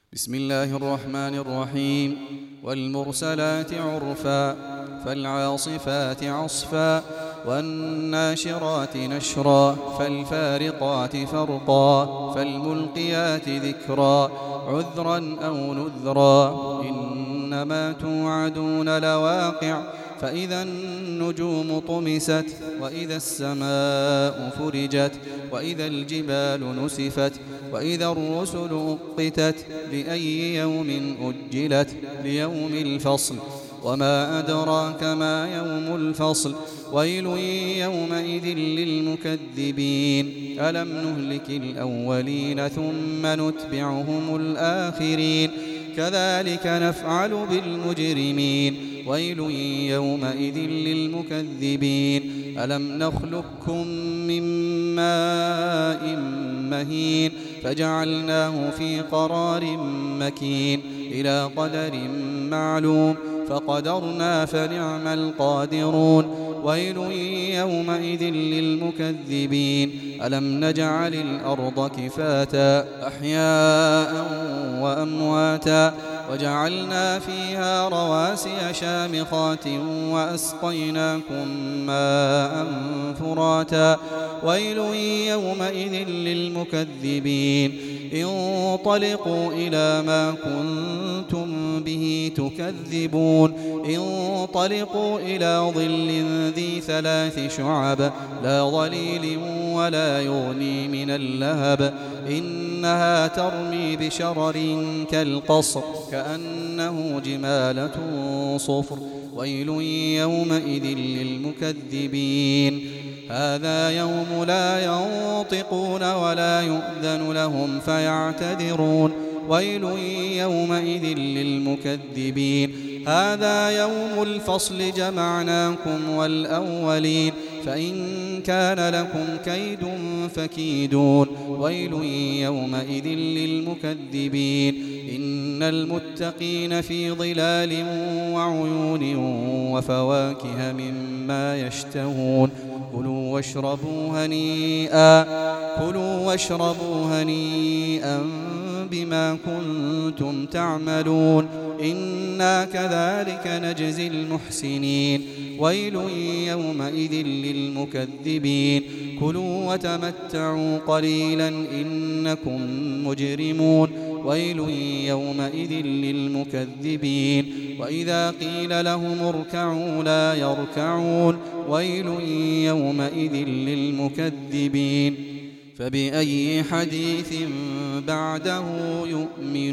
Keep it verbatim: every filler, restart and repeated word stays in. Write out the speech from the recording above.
بسم الله الرحمن الرحيم. والمرسلات عرفا فالعاصفات عصفا والناشرات نشرا فالفارقات فرقا فالملقيات ذكرا عذرا أو نذرا إنما توعدون لواقع فإذا النجوم طمست وإذا السماء فرجت وإذا الجبال نسفت وإذا الرسل أقتت لأي يوم أجلت ليوم الفصل وما أدراك ما يوم الفصل ويل يومئذ للمكذبين ألم نهلك الأولين ثم نتبعهم الآخرين كذلك نفعل بالمجرمين ويل يومئذ للمكذبين ألم نخلقكم من ماء مهين فجعلناه في قرار مكين إلى قدر معلوم فقدرنا فنعم القادرون ويل يومئذ للمكذبين ألم نجعل الأرض كفاتا أحياء وأمواتا وجعلنا فيها رواسي شامخات وأسقيناكم ماء فراتا ويل يومئذ للمكذبين انطلقوا إلى ما كنتم به تكذبون انطلقوا إلى ظل ذي ثلاث شعب لا ظليل ولا يغني من اللهب إنها ترمي بشرر كالقصر كأنه جمالة صفر ويل يومئذ للمكذبين هذا يوم لا ينطقون ولا يؤذن لهم فيعتذرون ويل يومئذ للمكذبين هذا يوم الفصل جمعناكم والأولين فإن كان لكم كيد فكيدون ويل يومئذ للمكذبين إن المتقين في ظلال وعيون وفواكه مما يشتهون كلوا واشربوا هنيئا كلوا واشربوا هنيئا بما كنتم تعملون إنا كذلك نجزي المحسنين ويل يومئذ للمكذبين كلوا وتمتعوا قليلا إنكم مجرمون ويل يومئذ للمكذبين وإذا قيل لهم اركعوا لا يركعون ويل يومئذ للمكذبين فبأي حديث بعده يؤمنون